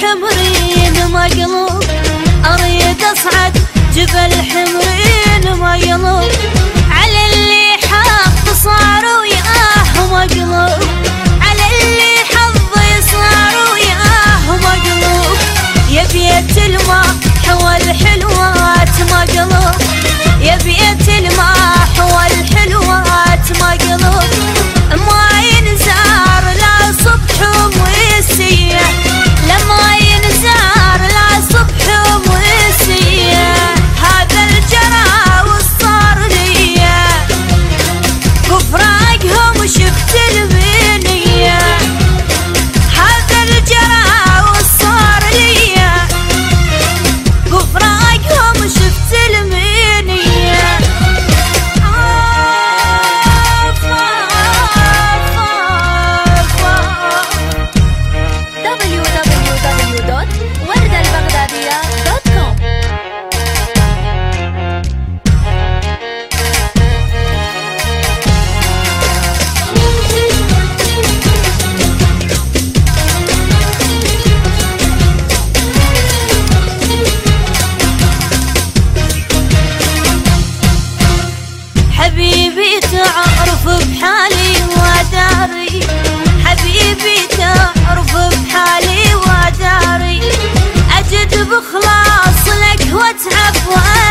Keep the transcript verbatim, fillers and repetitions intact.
حمرين مقلوب، اريد اصعد جبل حمرين مقلوب، على اللي حظ صار وياه مقلوب، على اللي حظ صار وياه مقلوب، يا بيت الماء حوى الحلوات مقلوب، يا بيت الماء حوى الحلوات مقلوب، ما ينزار لا صبح ومسية، لما ينزار لا صبح ومسية، هذا الجرى والصار ليا، بفراقهم شفت البنية، هذا الجرى والصار ليا، بفراقهم شفت المنية. دبليو دبليو دبليو دوت وردة البغدادية دوت كوم. حبيبي تعرف بحالي وداري، حبيبي تعرف بحالي وداري، أجد بخلاص لك واتعب وأداري.